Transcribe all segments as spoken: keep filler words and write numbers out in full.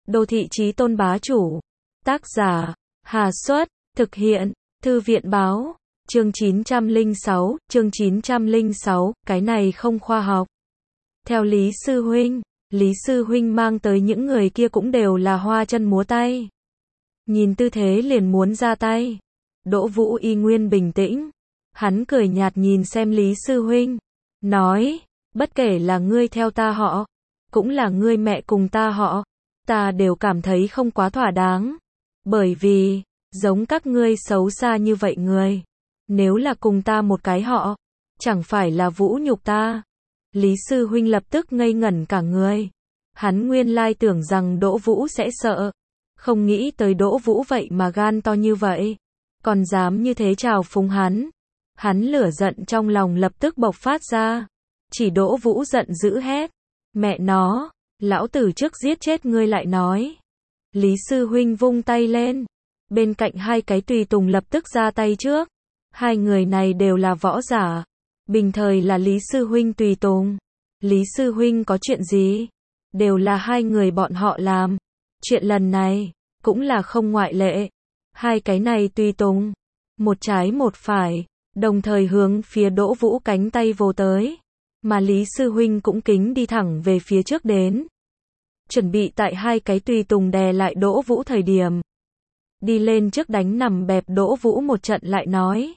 Đô thị chí tôn bá chủ. Tác giả, Hà Xuất, thực hiện, Thư viện báo, chương chín trăm lẻ sáu, chương chín trăm lẻ sáu, cái này không khoa học. Theo Lý Sư Huynh, Lý Sư Huynh mang tới những người kia cũng đều là hoa chân múa tay. Nhìn tư thế liền muốn ra tay. Đỗ Vũ y nguyên bình tĩnh. Hắn cười nhạt nhìn xem Lý Sư Huynh. Nói, bất kể là ngươi theo ta họ, cũng là ngươi mẹ cùng ta họ, ta đều cảm thấy không quá thỏa đáng. Bởi vì, giống các ngươi xấu xa như vậy người, nếu là cùng ta một cái họ, chẳng phải là vũ nhục ta. Lý Sư Huynh lập tức ngây ngẩn cả người. Hắn nguyên lai tưởng rằng Đỗ Vũ sẽ sợ. Không nghĩ tới Đỗ Vũ vậy mà gan to như vậy. Còn dám như thế trào phúng hắn. Hắn lửa giận trong lòng lập tức bộc phát ra. Chỉ Đỗ Vũ giận dữ hét. Mẹ nó, lão tử trước giết chết ngươi lại nói. Lý Sư Huynh vung tay lên. Bên cạnh hai cái tùy tùng lập tức ra tay trước. Hai người này đều là võ giả. Bình thời là Lý Sư Huynh tùy tùng. Lý Sư Huynh có chuyện gì? Đều là hai người bọn họ làm. Chuyện lần này, cũng là không ngoại lệ. Hai cái này tùy tùng. Một trái một phải, đồng thời hướng phía Đỗ Vũ cánh tay vồ tới. Mà Lý Sư Huynh cũng kính đi thẳng về phía trước đến. Chuẩn bị tại hai cái tùy tùng đè lại Đỗ Vũ thời điểm. Đi lên trước đánh nằm bẹp Đỗ Vũ một trận lại nói.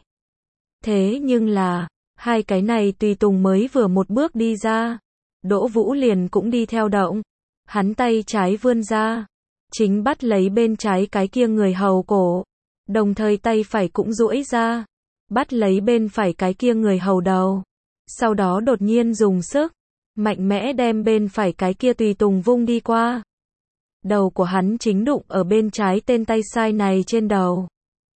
Thế nhưng là, hai cái này tùy tùng mới vừa một bước đi ra. Đỗ Vũ liền cũng đi theo động. Hắn tay trái vươn ra. Chính bắt lấy bên trái cái kia người hầu cổ. Đồng thời tay phải cũng duỗi ra. Bắt lấy bên phải cái kia người hầu đầu. Sau đó đột nhiên dùng sức. Mạnh mẽ đem bên phải cái kia tùy tùng vung đi qua. Đầu của hắn chính đụng ở bên trái tên tay sai này trên đầu.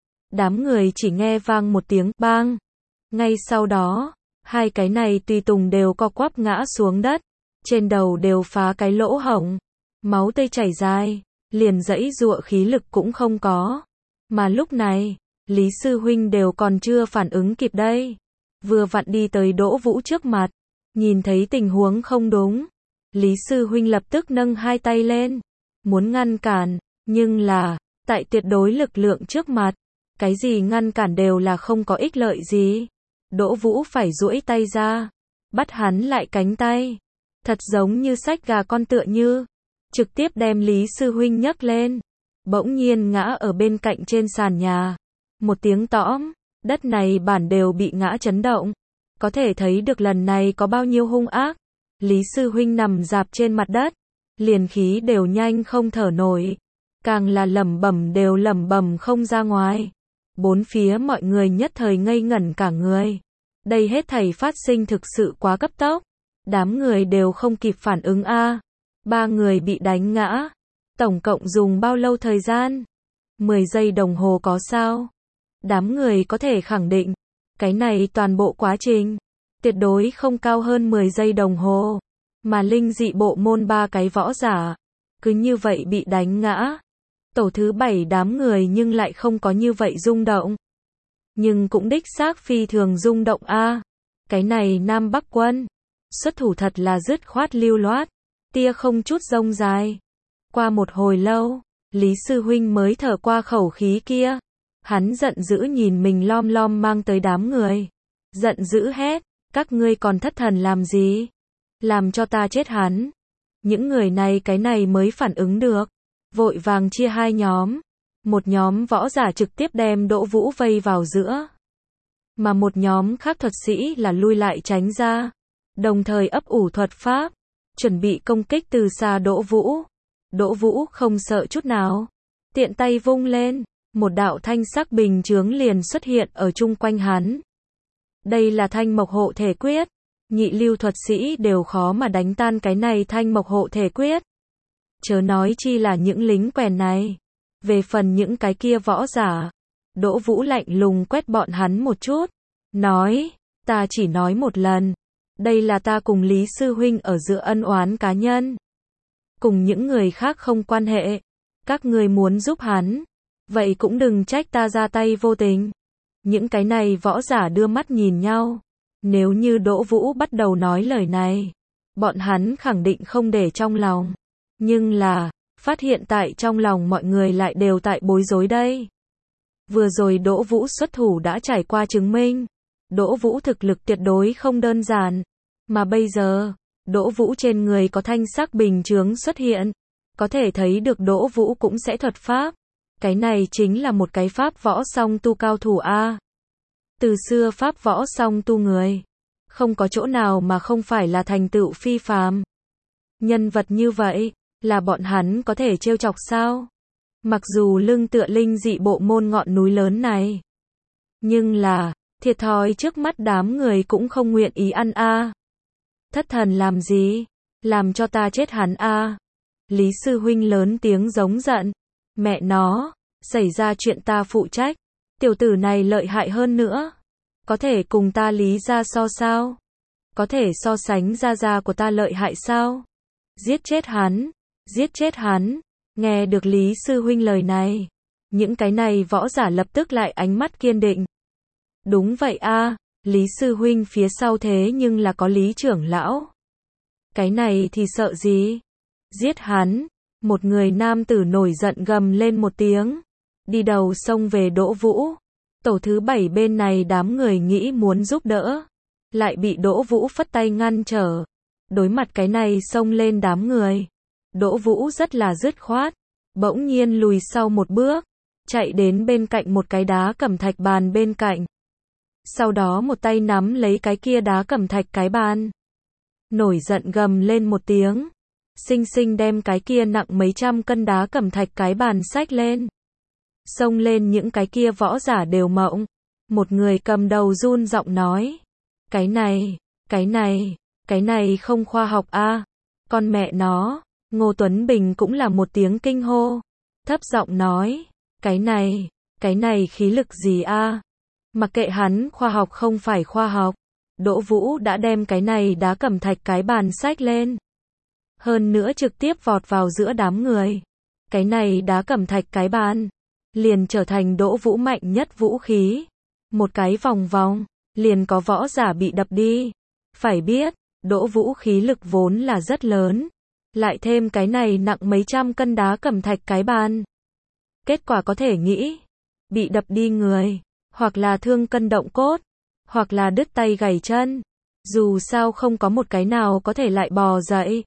Đám người chỉ nghe vang một tiếng bang. Ngay sau đó, hai cái này tùy tùng đều co quắp ngã xuống đất. Trên đầu đều phá cái lỗ hổng. Máu tươi chảy dài. Liền giãy giụa khí lực cũng không có. Mà lúc này, Lý Sư Huynh đều còn chưa phản ứng kịp đây. Vừa vặn đi tới Đỗ Vũ trước mặt. Nhìn thấy tình huống không đúng. Lý Sư Huynh lập tức nâng hai tay lên. Muốn ngăn cản. Nhưng là, tại tuyệt đối lực lượng trước mặt. Cái gì ngăn cản đều là không có ích lợi gì. Đỗ Vũ phải duỗi tay ra. Bắt hắn lại cánh tay. Thật giống như xách gà con tựa như. Trực tiếp đem Lý Sư Huynh nhấc lên. Bỗng nhiên ngã ở bên cạnh trên sàn nhà. Một tiếng tõm. Đất này bản đều bị ngã chấn động. Có thể thấy được lần này có bao nhiêu hung ác. Lý Sư Huynh nằm dạp trên mặt đất. Liền khí đều nhanh không thở nổi. Càng là lẩm bẩm đều lẩm bẩm không ra ngoài. Bốn phía mọi người nhất thời ngây ngẩn cả người. Đây hết thảy phát sinh thực sự quá cấp tốc. Đám người đều không kịp phản ứng a. Ba người bị đánh ngã. Tổng cộng dùng bao lâu thời gian? mười giây đồng hồ có sao? Đám người có thể khẳng định. Cái này toàn bộ quá trình. Tuyệt đối không cao hơn mười giây đồng hồ. Mà linh dị bộ môn ba cái võ giả. Cứ như vậy bị đánh ngã. Tổ thứ bảy đám người nhưng lại không có như vậy rung động. Nhưng cũng đích xác phi thường rung động a. Cái này Nam Bắc quân. Xuất thủ thật là dứt khoát lưu loát. Tia không chút rông dài. Qua một hồi lâu, Lý Sư Huynh mới thở qua khẩu khí kia. Hắn giận dữ nhìn mình lom lom mang tới đám người. Giận dữ hét, các ngươi còn thất thần làm gì? Làm cho ta chết hắn. Những người này cái này mới phản ứng được. Vội vàng chia hai nhóm. Một nhóm võ giả trực tiếp đem Đỗ Vũ vây vào giữa. Mà một nhóm khác thuật sĩ là lui lại tránh ra. Đồng thời ấp ủ thuật pháp. Chuẩn bị công kích từ xa Đỗ Vũ. Đỗ Vũ không sợ chút nào. Tiện tay vung lên. Một đạo thanh sắc bình chướng liền xuất hiện ở chung quanh hắn. Đây là thanh mộc hộ thể quyết. Nhị lưu thuật sĩ đều khó mà đánh tan cái này thanh mộc hộ thể quyết. Chớ nói chi là những lính quèn này. Về phần những cái kia võ giả. Đỗ Vũ lạnh lùng quét bọn hắn một chút. Nói, ta chỉ nói một lần. Đây là ta cùng Lý Sư Huynh ở giữa ân oán cá nhân. Cùng những người khác không quan hệ. Các người muốn giúp hắn. Vậy cũng đừng trách ta ra tay vô tình. Những cái này võ giả đưa mắt nhìn nhau. Nếu như Đỗ Vũ bắt đầu nói lời này. Bọn hắn khẳng định không để trong lòng. Nhưng là, phát hiện tại trong lòng mọi người lại đều tại bối rối đây. Vừa rồi Đỗ Vũ xuất thủ đã trải qua chứng minh. Đỗ Vũ thực lực tuyệt đối không đơn giản. Mà bây giờ, Đỗ Vũ trên người có thanh sắc bình chướng xuất hiện. Có thể thấy được Đỗ Vũ cũng sẽ thuật pháp. Cái này chính là một cái pháp võ song tu cao thủ A. Từ xưa pháp võ song tu người. Không có chỗ nào mà không phải là thành tựu phi phàm. Nhân vật như vậy, là bọn hắn có thể trêu chọc sao? Mặc dù lưng tựa linh dị bộ môn ngọn núi lớn này. Nhưng là, thiệt thòi trước mắt đám người cũng không nguyện ý ăn A. Thất thần làm gì? Làm cho ta chết hắn A. Lý sư huynh lớn tiếng giống giận. Mẹ nó, xảy ra chuyện ta phụ trách. Tiểu tử này lợi hại hơn nữa. Có thể cùng ta Lý ra so sao? Có thể so sánh gia gia của ta lợi hại sao? Giết chết hắn, giết chết hắn. Nghe được Lý sư huynh lời này, những cái này võ giả lập tức lại ánh mắt kiên định. Đúng vậy a, Lý sư huynh phía sau thế nhưng là có Lý trưởng lão. Cái này thì sợ gì? Giết hắn. Một người nam tử nổi giận gầm lên một tiếng, đi đầu xông về Đỗ Vũ. Tổ thứ bảy bên này đám người nghĩ muốn giúp đỡ, lại bị Đỗ Vũ phất tay ngăn trở. Đối mặt cái này xông lên đám người, Đỗ Vũ rất là dứt khoát, bỗng nhiên lùi sau một bước, chạy đến bên cạnh một cái đá cẩm thạch bàn bên cạnh. Sau đó một tay nắm lấy cái kia đá cẩm thạch cái bàn, nổi giận gầm lên một tiếng, xinh xinh đem cái kia nặng mấy trăm cân đá cẩm thạch cái bàn xách lên. Xông lên những cái kia võ giả đều mộng. Một người cầm đầu run giọng nói, cái này, cái này, cái này không khoa học a. Con mẹ nó. Ngô Tuấn Bình cũng là một tiếng kinh hô, thấp giọng nói, cái này, cái này khí lực gì a? Mặc kệ hắn khoa học không phải khoa học, Đỗ Vũ đã đem cái này đá cẩm thạch cái bàn xách lên. Hơn nữa trực tiếp vọt vào giữa đám người. Cái này đá cẩm thạch cái bàn, liền trở thành Đỗ Vũ mạnh nhất vũ khí. Một cái vòng vòng, liền có võ giả bị đập đi. Phải biết, Đỗ Vũ khí lực vốn là rất lớn. Lại thêm cái này nặng mấy trăm cân đá cẩm thạch cái bàn. Kết quả có thể nghĩ, bị đập đi người, hoặc là thương cân động cốt, hoặc là đứt tay gãy chân. Dù sao không có một cái nào có thể lại bò dậy.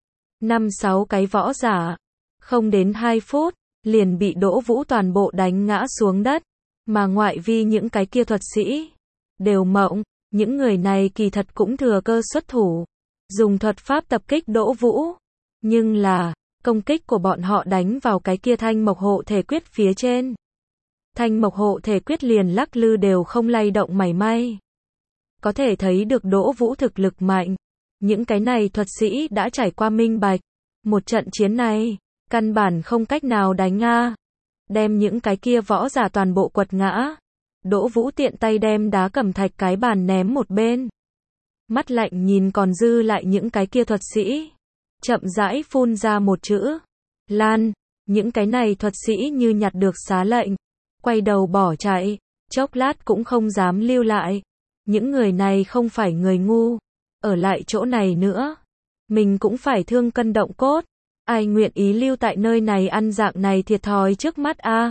Năm sáu cái võ giả, không đến hai phút, liền bị Đỗ Vũ toàn bộ đánh ngã xuống đất. Mà ngoại vi những cái kia thuật sĩ, đều mộng, những người này kỳ thật cũng thừa cơ xuất thủ. Dùng thuật pháp tập kích Đỗ Vũ. Nhưng là, công kích của bọn họ đánh vào cái kia thanh mộc hộ thể quyết phía trên. Thanh mộc hộ thể quyết liền lắc lư đều không lay động mảy may. Có thể thấy được Đỗ Vũ thực lực mạnh. Những cái này thuật sĩ đã trải qua minh bạch. Một trận chiến này, căn bản không cách nào đánh a. Đem những cái kia võ giả toàn bộ quật ngã. Đỗ Vũ tiện tay đem đá cẩm thạch cái bàn ném một bên. Mắt lạnh nhìn còn dư lại những cái kia thuật sĩ. Chậm rãi phun ra một chữ. Lan. Những cái này thuật sĩ như nhặt được xá lệnh. Quay đầu bỏ chạy. Chốc lát cũng không dám lưu lại. Những người này không phải người ngu. Ở lại chỗ này nữa. Mình cũng phải thương cân động cốt. Ai nguyện ý lưu tại nơi này ăn dạng này thiệt thòi trước mắt a.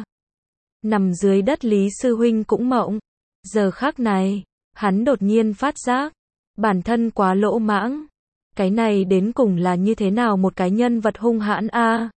Nằm dưới đất Lý sư huynh cũng mộng. Giờ khắc này, hắn đột nhiên phát giác. Bản thân quá lỗ mãng. Cái này đến cùng là như thế nào một cái nhân vật hung hãn a?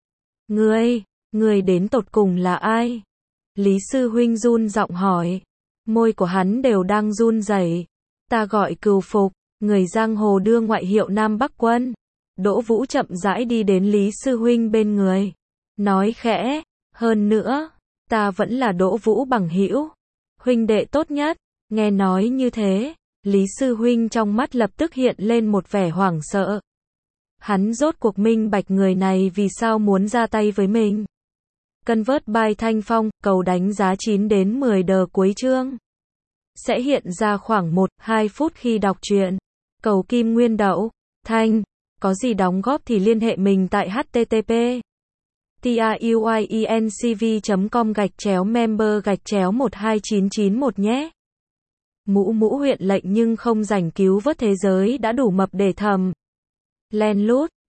Ngươi, ngươi đến tột cùng là ai? Lý sư huynh run giọng hỏi. Môi của hắn đều đang run rẩy. Ta gọi Cừu Phục, người giang hồ đưa ngoại hiệu Nam Bắc Quân. Đỗ Vũ chậm rãi đi đến Lý sư huynh bên người, nói khẽ, hơn nữa, ta vẫn là Đỗ Vũ bằng hữu, huynh đệ tốt nhất. Nghe nói như thế, Lý sư huynh trong mắt lập tức hiện lên một vẻ hoảng sợ. Hắn rốt cuộc minh bạch người này vì sao muốn ra tay với mình. Convert by Thanh Phong, cầu đánh giá chín đến mười đờ cuối chương. Sẽ hiện ra khoảng một đến hai phút khi đọc truyện. Cầu kim nguyên đậu, thanh. Có gì đóng góp thì liên hệ mình tại http truyencv chấm com gạch chéo member gạch chéo một hai chín chín một nhé. Mũ mũ huyện lệnh nhưng không rảnh cứu vớt thế giới đã đủ mập để thầm. Len lút.